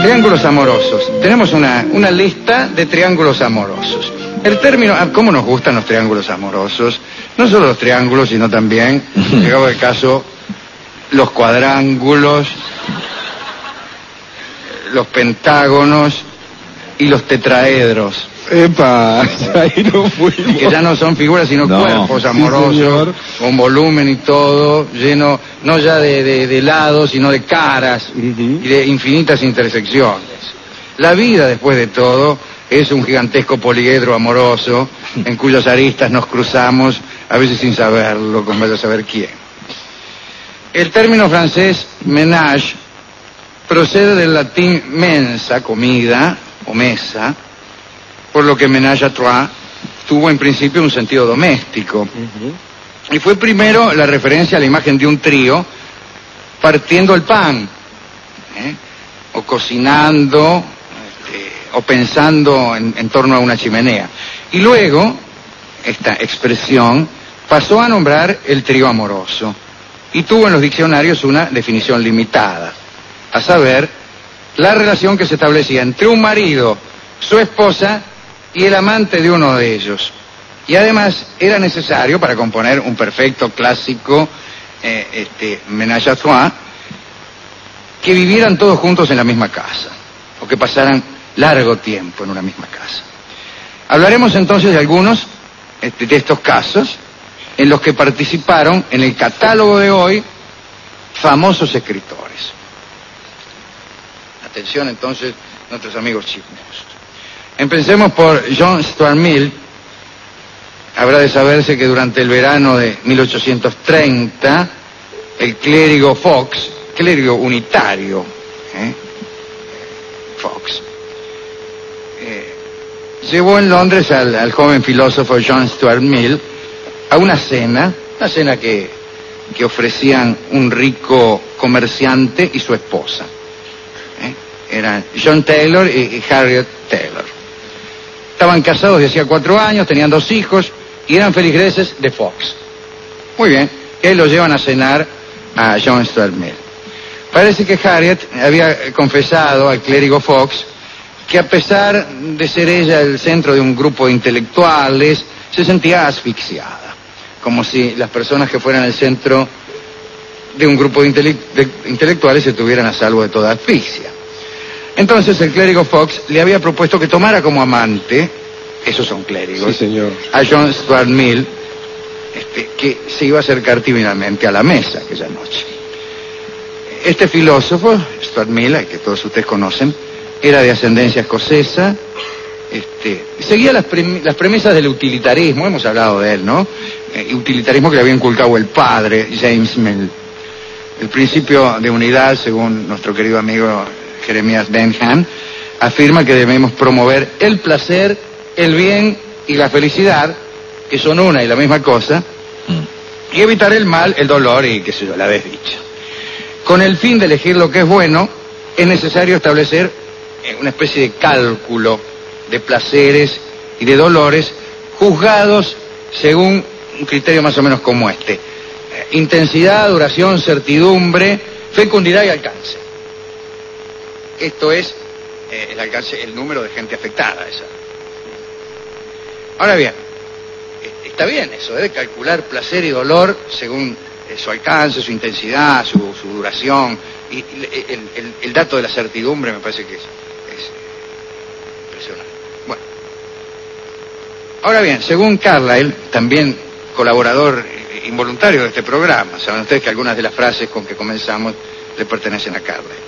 Triángulos amorosos. Tenemos una lista de triángulos amorosos. El término, ¿cómo nos gustan los triángulos amorosos? No solo los triángulos, sino también, llegado el caso, los cuadrángulos, los pentágonos y los tetraedros. ¡Epa! Ahí no fuimos. Que ya no son figuras, sino cuerpos amorosos, sí, con volumen y todo, lleno, no ya de lados, sino de caras y de infinitas intersecciones. La vida, después de todo, es un gigantesco poliedro amoroso, en cuyas aristas nos cruzamos, a veces sin saberlo, con vaya a saber quién. El término francés ménage procede del latín mensa, comida, o mesa, por lo que ménage à trois tuvo en principio un sentido doméstico. Y fue primero la referencia a la imagen de un trío partiendo el pan, o cocinando, o pensando en torno a una chimenea. Y luego, esta expresión pasó a nombrar el trío amoroso, y tuvo en los diccionarios una definición limitada, a saber, la relación que se establecía entre un marido, su esposa y el amante de uno de ellos. Y además era necesario, para componer un perfecto clásico ménage à trois, que vivieran todos juntos en la misma casa, o que pasaran largo tiempo en una misma casa. Hablaremos entonces de algunos de estos casos en los que participaron en el catálogo de hoy famosos escritores. Atención entonces, nuestros amigos chismosos. Empecemos por John Stuart Mill. Habrá de saberse que durante el verano de 1830, el clérigo Fox, clérigo unitario, Fox, llevó en Londres al joven filósofo John Stuart Mill a una cena que ofrecían un rico comerciante y su esposa. Eran John Taylor y Harriet Taylor. Estaban casados de hacía 4 años, tenían 2 hijos y eran feligreses de Fox. Muy bien, y ahí lo llevan a cenar a John Stuart Mill. Parece que Harriet había confesado al clérigo Fox que a pesar de ser ella el centro de un grupo de intelectuales, se sentía asfixiada, como si las personas que fueran el centro de un grupo de intelectuales se tuvieran a salvo de toda asfixia. Entonces el clérigo Fox le había propuesto que tomara como amante, esos son clérigos, sí, señor, a John Stuart Mill, que se iba a acercar tímidamente a la mesa aquella noche. Este filósofo, Stuart Mill, al que todos ustedes conocen, era de ascendencia escocesa, seguía las premisas del utilitarismo, hemos hablado de él, ¿no? Utilitarismo que le había inculcado el padre, James Mill. El principio de unidad, según nuestro querido amigo Jeremías Bentham, afirma que debemos promover el placer, el bien y la felicidad, que son una y la misma cosa, y evitar el mal, el dolor y qué sé yo, la desdicha. Con el fin de elegir lo que es bueno, es necesario establecer una especie de cálculo de placeres y de dolores juzgados según un criterio más o menos como este: intensidad, duración, certidumbre, fecundidad y alcance. Esto es el alcance, el número de gente afectada. Esa. Ahora bien, está bien eso, de calcular placer y dolor según su alcance, su intensidad, su duración, y el dato de la certidumbre me parece que es impresionante. Bueno, ahora bien, según Carlyle, también colaborador involuntario de este programa, saben ustedes que algunas de las frases con que comenzamos le pertenecen a Carlyle.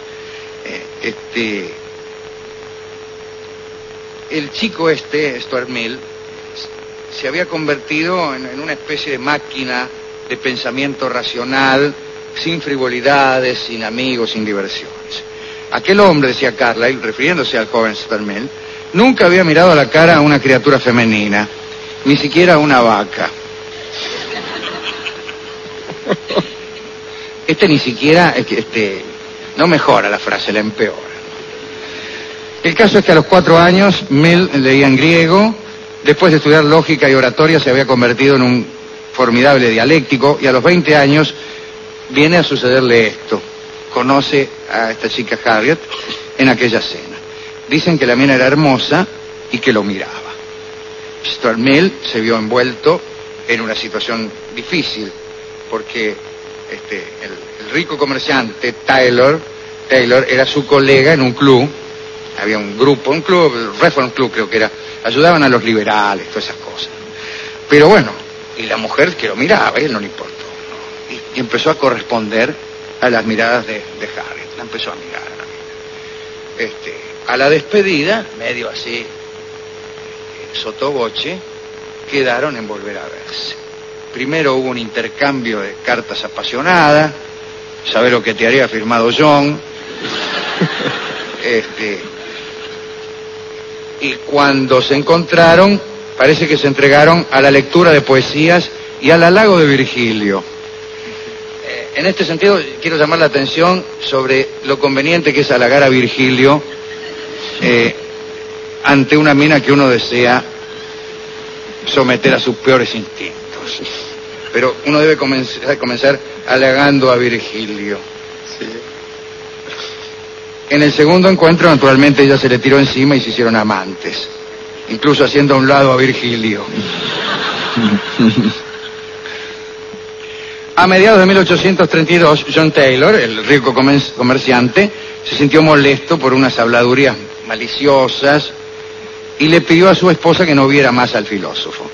El chico Stuart Mill, se había convertido en una especie de máquina de pensamiento racional, sin frivolidades, sin amigos, sin diversiones. Aquel hombre, decía Carlyle, refiriéndose al joven Stuart Mill, nunca había mirado a la cara a una criatura femenina, ni siquiera a una vaca. Ni siquiera, no mejora la frase, la empeora. El caso es que a los 4 años Mill leía en griego, después de estudiar lógica y oratoria se había convertido en un formidable dialéctico, y a los 20 años viene a sucederle esto. Conoce a esta chica Harriet en aquella cena. Dicen que la mina era hermosa y que lo miraba. Stuart Mill se vio envuelto en una situación difícil, porque el rico comerciante Taylor era su colega en un club. Había un grupo, un club, el Reform Club creo que era, ayudaban a los liberales, todas esas cosas. Pero bueno, y la mujer que lo miraba, a él no le importó, ¿no? Y empezó a corresponder a las miradas de Harriet, la empezó a mirar a la mina. A la despedida, medio así, sottovoce, quedaron en volver a verse. Primero hubo un intercambio de cartas apasionadas, saber lo que te haría firmado John, y cuando se encontraron, parece que se entregaron a la lectura de poesías y al halago de Virgilio. En este sentido, quiero llamar la atención sobre lo conveniente que es halagar a Virgilio ante una mina que uno desea someter a sus peores instintos. Pero uno debe comenzar halagando a Virgilio. Sí. En el segundo encuentro, naturalmente, ella se le tiró encima y se hicieron amantes, incluso haciendo a un lado a Virgilio. A mediados de 1832, John Taylor, el rico comerciante, se sintió molesto por unas habladurías maliciosas y le pidió a su esposa que no viera más al filósofo.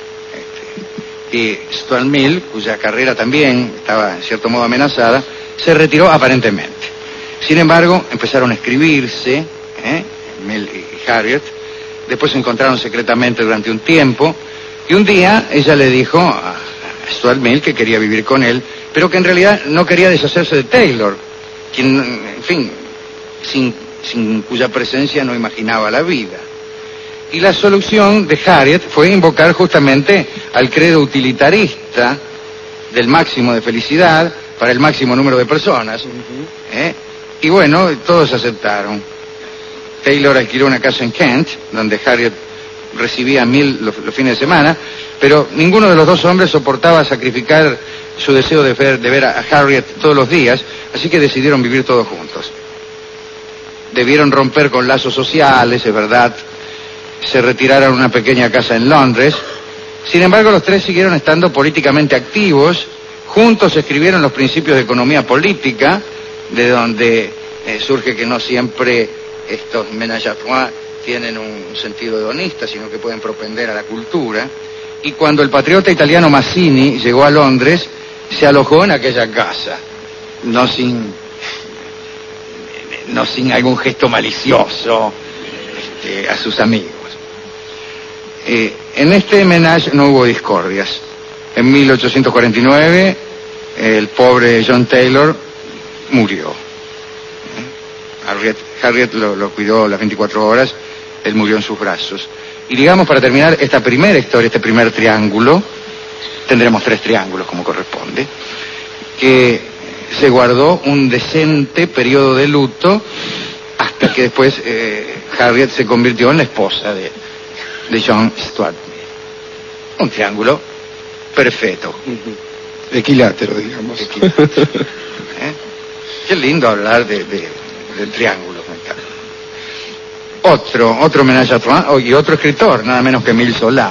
Y Stuart Mill, cuya carrera también estaba en cierto modo amenazada, se retiró aparentemente. Sin embargo, empezaron a escribirse, Mill y Harriet. Después se encontraron secretamente durante un tiempo, y un día ella le dijo a Stuart Mill que quería vivir con él, pero que en realidad no quería deshacerse de Taylor, quien, en fin, sin cuya presencia no imaginaba la vida. Y la solución de Harriet fue invocar justamente al credo utilitarista del máximo de felicidad para el máximo número de personas. Y bueno, todos aceptaron. Taylor alquiló una casa en Kent, donde Harriet recibía a Mill los fines de semana, pero ninguno de los dos hombres soportaba sacrificar su deseo de ver a Harriet todos los días, así que decidieron vivir todos juntos. Debieron romper con lazos sociales, es verdad. Se retiraron a una pequeña casa en Londres. Sin embargo, los tres siguieron estando políticamente activos. Juntos escribieron los principios de economía política, de donde surge que no siempre estos ménage à trois tienen un sentido hedonista, sino que pueden propender a la cultura. Y cuando el patriota italiano Mazzini llegó a Londres, se alojó en aquella casa, no sin algún gesto malicioso a sus amigos. En este ménage no hubo discordias. En 1849, el pobre John Taylor murió. Harriet lo cuidó las 24 horas, él murió en sus brazos. Y digamos, para terminar esta primera historia, este primer triángulo, tendremos 3 triángulos como corresponde, que se guardó un decente periodo de luto hasta que después Harriet se convirtió en la esposa de John Stuart Mill. Un triángulo perfecto. Equilátero, digamos. Equilátero. Qué lindo hablar del triángulo. Otro ménage à trois y otro escritor, nada menos que Émile Zola.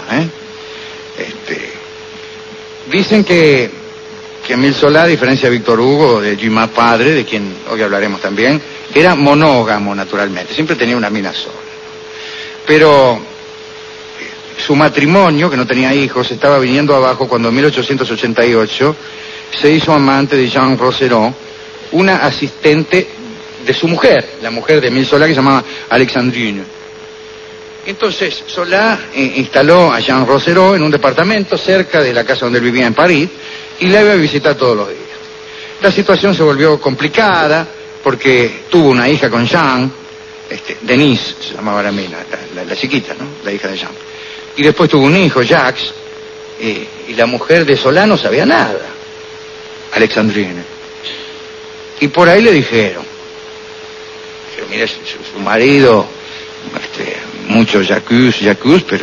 Dicen que Émile Zola, a diferencia de Víctor Hugo, de Dumas padre, de quien hoy hablaremos también, era monógamo naturalmente, siempre tenía una mina sola. Pero su matrimonio, que no tenía hijos, estaba viniendo abajo cuando en 1888 se hizo amante de Jean Rossereau, una asistente de su mujer, la mujer de Émile Zola, que se llamaba Alexandrine. Entonces Zola instaló a Jean Rossereau en un departamento cerca de la casa donde él vivía en París y la iba a visitar todos los días. La situación se volvió complicada porque tuvo una hija con Jean, Denise se llamaba la mina, la chiquita, ¿no? La hija de Jean. Y después tuvo un hijo, Jacques, y la mujer de Zola no sabía nada, Alexandrine. Y por ahí le dijeron, mire, su marido, mucho Jacques,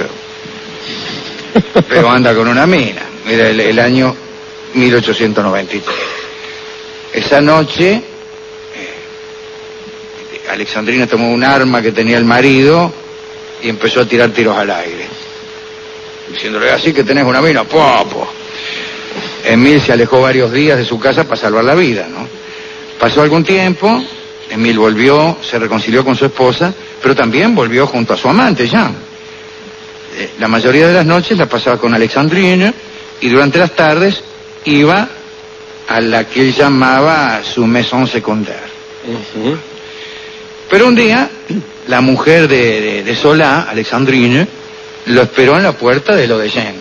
pero anda con una mina. Era el año 1893. Esa noche, Alexandrina tomó un arma que tenía el marido y empezó a tirar tiros al aire, diciéndole: así que tenés una mina, popo. Emil se alejó varios días de su casa para salvar la vida, ¿no? Pasó algún tiempo, Emil volvió, se reconcilió con su esposa, pero también volvió junto a su amante, Jean. La mayoría de las noches la pasaba con Alexandrine y durante las tardes iba a la que él llamaba su maison secondaire. Pero un día, la mujer de Solá, Alexandrine, lo esperó en la puerta de lo de Jean.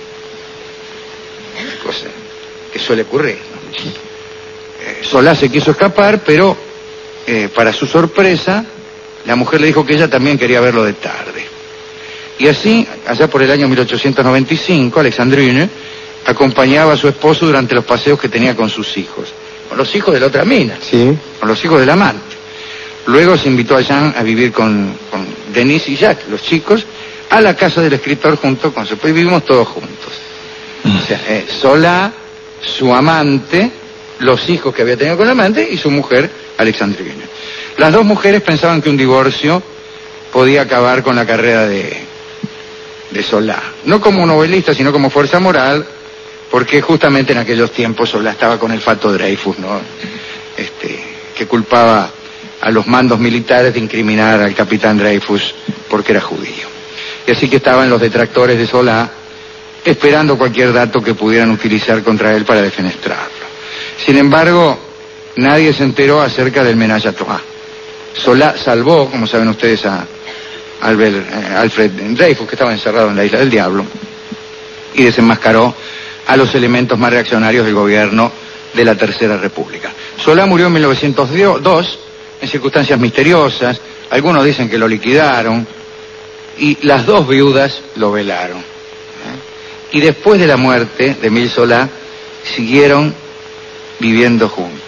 Cosa que suele ocurrir, ¿no? Solá se quiso escapar, pero para su sorpresa, la mujer le dijo que ella también quería verlo de tarde. Y así, allá por el año 1895, Alexandrine acompañaba a su esposo durante los paseos que tenía con sus hijos, con los hijos de la otra mina, sí, con los hijos del amante. Luego se invitó a Jean a vivir con Denise y Jacques, los chicos, a la casa del escritor junto con su... Pues vivimos todos juntos. O sea, Solá, su amante, los hijos que había tenido con el amante y su mujer, Alexandrine. Las dos mujeres pensaban que un divorcio podía acabar con la carrera de Solá. No como novelista, sino como fuerza moral, porque justamente en aquellos tiempos Solá estaba con el Fato Dreyfus, ¿no? Que culpaba a los mandos militares de incriminar al capitán Dreyfus porque era judío. Y así que estaban los detractores de Solá esperando cualquier dato que pudieran utilizar contra él para defenestrarlo. Sin embargo, nadie se enteró acerca del Ménage à Trois. Solá salvó, como saben ustedes, a Alfred Dreyfus, que estaba encerrado en la Isla del Diablo, y desenmascaró a los elementos más reaccionarios del gobierno de la Tercera República. Solá murió en 1902, en circunstancias misteriosas. Algunos dicen que lo liquidaron, y las dos viudas lo velaron. Y después de la muerte de Émile Zola, siguieron viviendo juntas.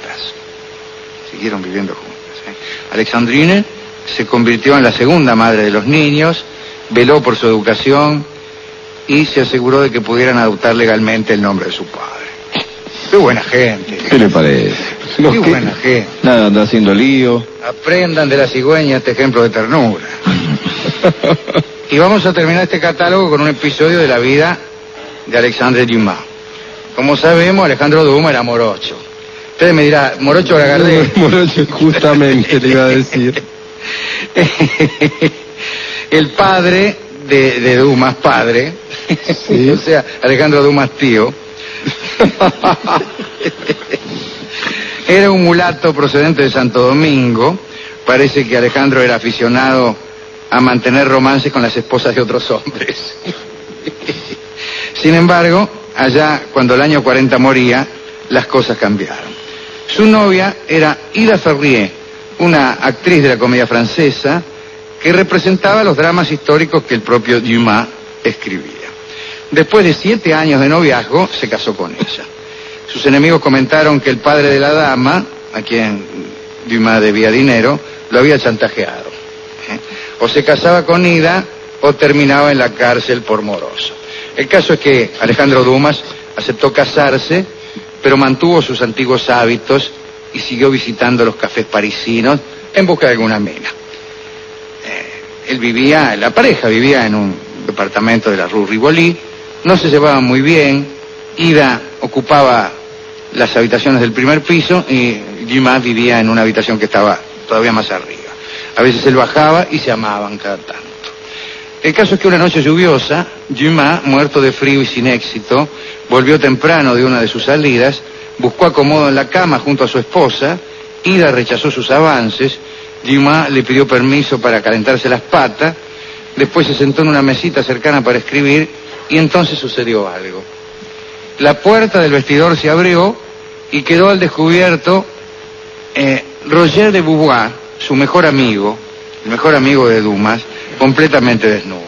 Alexandrine se convirtió en la segunda madre de los niños, veló por su educación y se aseguró de que pudieran adoptar legalmente el nombre de su padre. Qué buena gente. ¿Qué le parece? Qué buena gente. Nada, anda haciendo lío. Aprendan de la cigüeña este ejemplo de ternura. Y vamos a terminar este catálogo con un episodio de la vida de Alexandre Dumas. Como sabemos, Alejandro Dumas era morocho. Ustedes me dirán, ¿morocho o Lagardé? Morocho, justamente le iba a decir. El padre de Dumas, padre, ¿sí? O sea, Alejandro Dumas tío, era un mulato procedente de Santo Domingo. Parece que Alejandro era aficionado a mantener romances con las esposas de otros hombres. Sin embargo, allá cuando el año 40 moría, las cosas cambiaron. Su novia era Ida Ferrier, una actriz de la comedia francesa que representaba los dramas históricos que el propio Dumas escribía. Después de 7 años de noviazgo, se casó con ella. Sus enemigos comentaron que el padre de la dama, a quien Dumas debía dinero, lo había chantajeado. O se casaba con Ida o terminaba en la cárcel por moroso. El caso es que Alejandro Dumas aceptó casarse, pero mantuvo sus antiguos hábitos y siguió visitando los cafés parisinos en busca de alguna mina. La pareja vivía en un departamento de la Rue Rivoli, no se llevaban muy bien. Ida ocupaba las habitaciones del primer piso y Dumas vivía en una habitación que estaba todavía más arriba. A veces él bajaba y se amaban cada tanto. El caso es que una noche lluviosa, Dumas, muerto de frío y sin éxito, volvió temprano de una de sus salidas, buscó acomodo en la cama junto a su esposa. Ida rechazó sus avances. Dumas le pidió permiso para calentarse las patas, después se sentó en una mesita cercana para escribir, y entonces sucedió algo. La puerta del vestidor se abrió y quedó al descubierto Roger de Beauvoir, su mejor amigo, el mejor amigo de Dumas, completamente desnudo.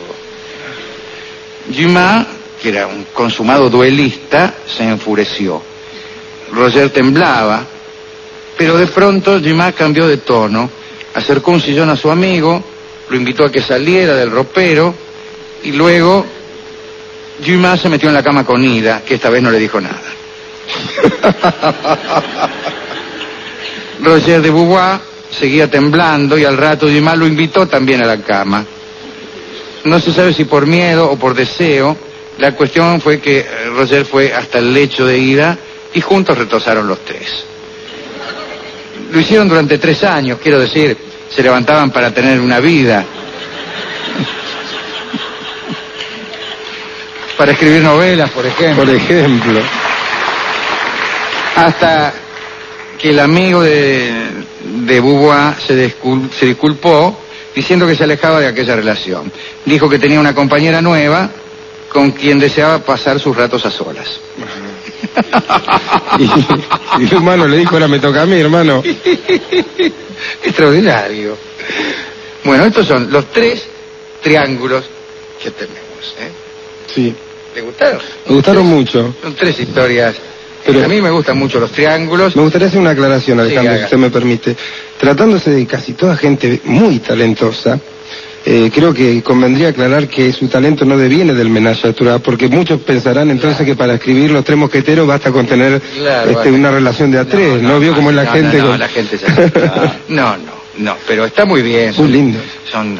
Dumas, que era un consumado duelista, se enfureció. Roger temblaba, pero de pronto Dumas cambió de tono, acercó un sillón a su amigo, lo invitó a que saliera del ropero, y luego Dumas se metió en la cama con Ida, que esta vez no le dijo nada. Roger de Beauvoir seguía temblando y al rato Dumas lo invitó también a la cama. No se sabe si por miedo o por deseo. La cuestión fue que Roger fue hasta el lecho de ida y juntos retosaron los tres. Lo hicieron durante 3 años, quiero decir, se levantaban para tener una vida. Para escribir novelas, por ejemplo. Por ejemplo. Hasta que el amigo de Beauvoir se disculpó diciendo que se alejaba de aquella relación. Dijo que tenía una compañera nueva con quien deseaba pasar sus ratos a solas. Y su hermano le dijo, ahora me toca a mí, hermano. Extraordinario. Bueno, estos son los 3 triángulos que tenemos, ¿eh? Sí. ¿Le gustaron? Me gustaron mucho. Son 3 historias. Pero a mí me gustan mucho los triángulos. Me gustaría hacer una aclaración, Alejandro, Sí, si usted me permite. Tratándose de casi toda gente muy talentosa, creo que convendría aclarar que su talento no deviene del ménage à trois, porque muchos pensarán entonces que para escribir Los Tres Mosqueteros basta con tener una relación de a 3. ¿No vio cómo es la gente? No, la gente es así. No, pero está muy bien. Muy lindo. Son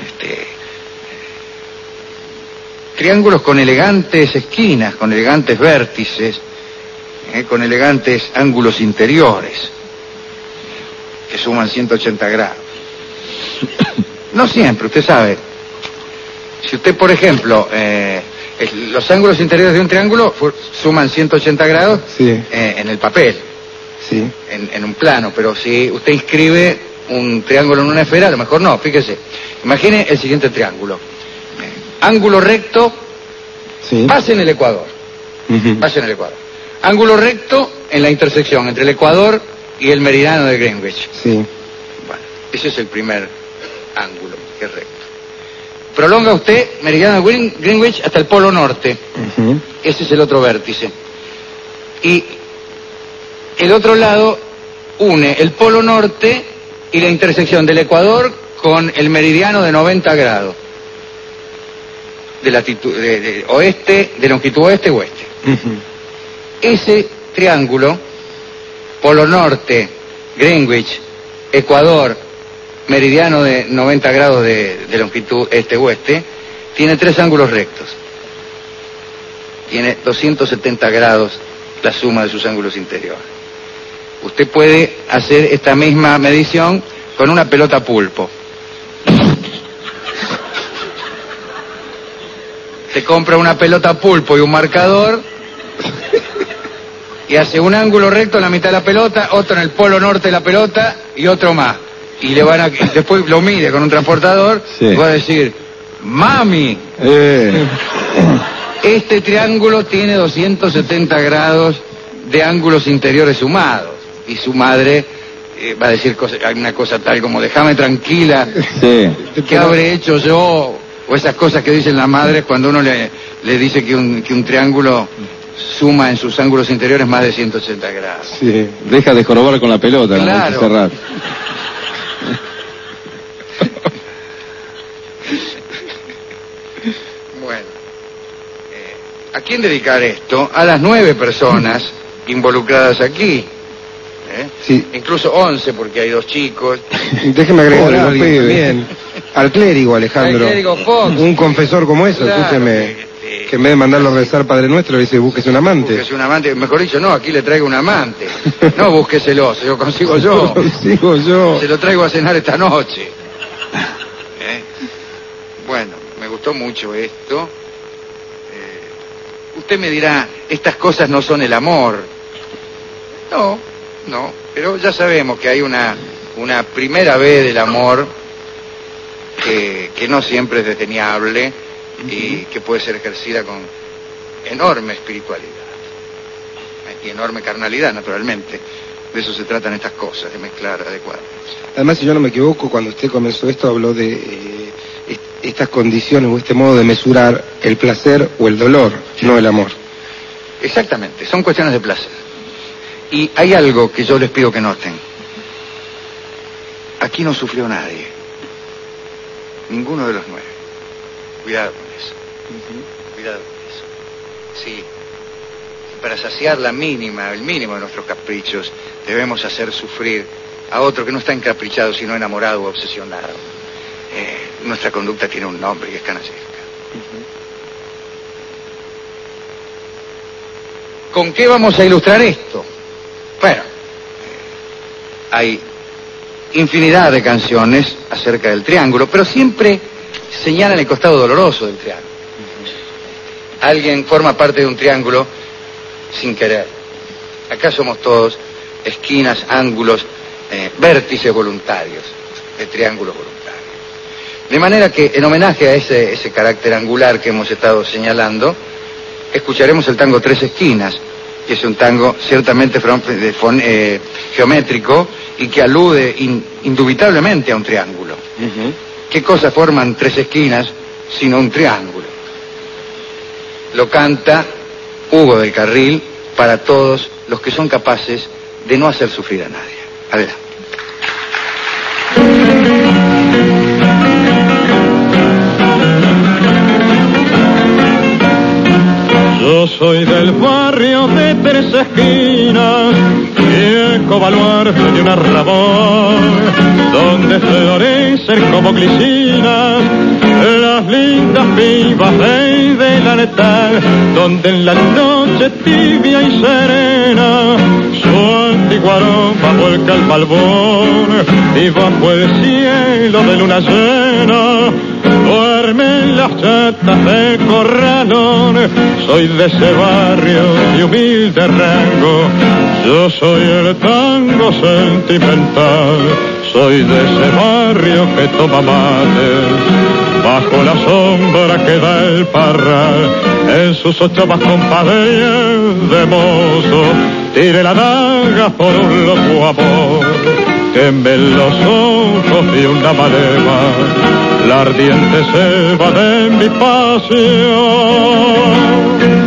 triángulos con elegantes esquinas, con elegantes vértices, con elegantes ángulos interiores, que suman 180 grados. No siempre, usted sabe. Si usted, por ejemplo, los ángulos interiores de un triángulo suman 180 grados sí. En el papel, sí. en un plano, pero si usted inscribe un triángulo en una esfera, a lo mejor no, fíjese. Imagine el siguiente triángulo. Ángulo recto, sí. base en el ecuador. Base en el ecuador. Ángulo recto en la intersección entre el ecuador y el meridiano de Greenwich. Sí. Bueno, ese es el primer ángulo, que es recto. Prolonga usted meridiano de Greenwich hasta el polo norte. Ese es el otro vértice. Y el otro lado une el polo norte y la intersección del ecuador con el meridiano de 90 grados. De latitud, de oeste, de longitud oeste-oeste. Ese triángulo, polo norte, Greenwich, ecuador, meridiano de 90 grados de longitud este-oeste, tiene 3 ángulos rectos. Tiene 270 grados la suma de sus ángulos interiores. Usted puede hacer esta misma medición con una pelota pulpo. Se compra una pelota pulpo y un marcador y hace un ángulo recto en la mitad de la pelota, otro en el polo norte de la pelota y otro más. Y le van a, después lo mide con un transportador, sí. Y va a decir, ¡mami! Este triángulo tiene 270 grados de ángulos interiores sumados. Y su madre va a decir una cosa tal como, déjame tranquila, sí. ¿Qué habré hecho yo? O esas cosas que dicen las madres cuando uno le dice que un triángulo suma en sus ángulos interiores más de 180 grados. Sí, deja de jorobar con la pelota, claro. No cerrar. Bueno, ¿a quién dedicar esto? A las 9 personas involucradas aquí. Sí. Incluso 11 porque hay 2 chicos. Déjeme agregar algo también. Al clérigo, Alejandro. Al clérigo Fox. Un confesor como eso, claro, escúcheme. Que en vez de mandarlo a rezar Padre Nuestro, le dice, búsquese un amante. Búsquese un amante, mejor dicho, no, aquí le traigo un amante. No, búsqueselo, se lo consigo yo. Lo consigo yo. Se lo traigo a cenar esta noche. Bueno, me gustó mucho esto. Usted me dirá, estas cosas no son el amor. No, pero ya sabemos que hay una primera vez del amor que no siempre es desdeñable y que puede ser ejercida con enorme espiritualidad y enorme carnalidad, naturalmente. De eso se tratan estas cosas, de mezclar adecuadamente. Además, si yo no me equivoco, cuando usted comenzó esto habló de estas condiciones o este modo de mesurar el placer o el dolor, sí. No el amor. Exactamente, son cuestiones de placer. Y hay algo que yo les pido que noten. Aquí no sufrió nadie. Ninguno de los 9. Cuidado con eso. Cuidado con eso. Sí. Para saciar el mínimo de nuestros caprichos, debemos hacer sufrir a otro que no está encaprichado, sino enamorado o obsesionado. Nuestra conducta tiene un nombre y es canallesca. ¿Con qué vamos a ilustrar esto? Bueno, hay infinidad de canciones acerca del triángulo, pero siempre señalan el costado doloroso del triángulo. Alguien forma parte de un triángulo sin querer. Acá somos todos esquinas, ángulos, vértices voluntarios de triángulos voluntarios. De manera que, en homenaje a ese carácter angular que hemos estado señalando, escucharemos el tango Tres Esquinas, que es un tango ciertamente geométrico y que alude indubitablemente a un triángulo. ¿Qué cosas forman tres esquinas sino un triángulo? Lo canta Hugo del Carril para todos los que son capaces de no hacer sufrir a nadie. Adelante. Yo soy del barrio de Tres Esquinas, viejo baluarte de un arrabal, donde florecen como glicinas las lindas pibas de la letal, donde en la noche tibia y serena su antigua aroma vuelca el balbón, y bajo el cielo de luna llena duermen las chatas del corralón. Soy de ese barrio de humilde rango, yo soy el tango sentimental. Soy de ese barrio que toma mate bajo la sombra que da el parral. En sus ochavas compadres de mozo tire la daga por un loco amor. Quemen los ojos de una maleva la ardiente selva de mi pasión.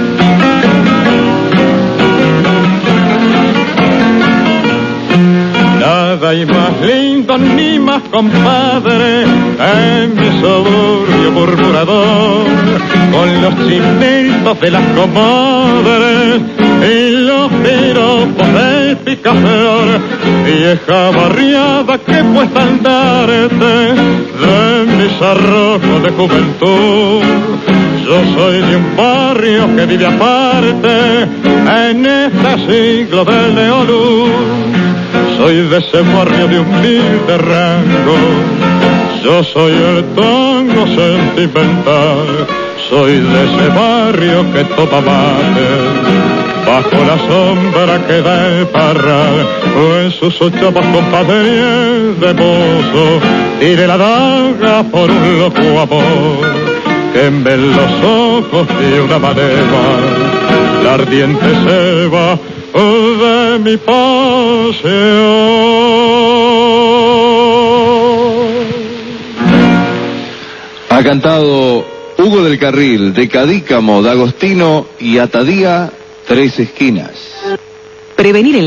Nada hay más lindo ni más compadre en mi suburbio murmurador, con los chimentos de las comadres y los piropos del picaflor, vieja barriada que puesta al darte de mis arrojos de juventud. Yo soy de un barrio que vive aparte en este siglo del neoluz. Soy de ese barrio de humilde rango, yo soy el tango sentimental. Soy de ese barrio que toma mate bajo la sombra que da el parral, o en sus ochavas compadres de mozo tire la daga por un loco amor. Quemen los ojos de una maleva la ardiente selva de mi pasión. Ha cantado Hugo del Carril, de Cadícamo, de Agostino y Atadía, Tres Esquinas. Prevenir el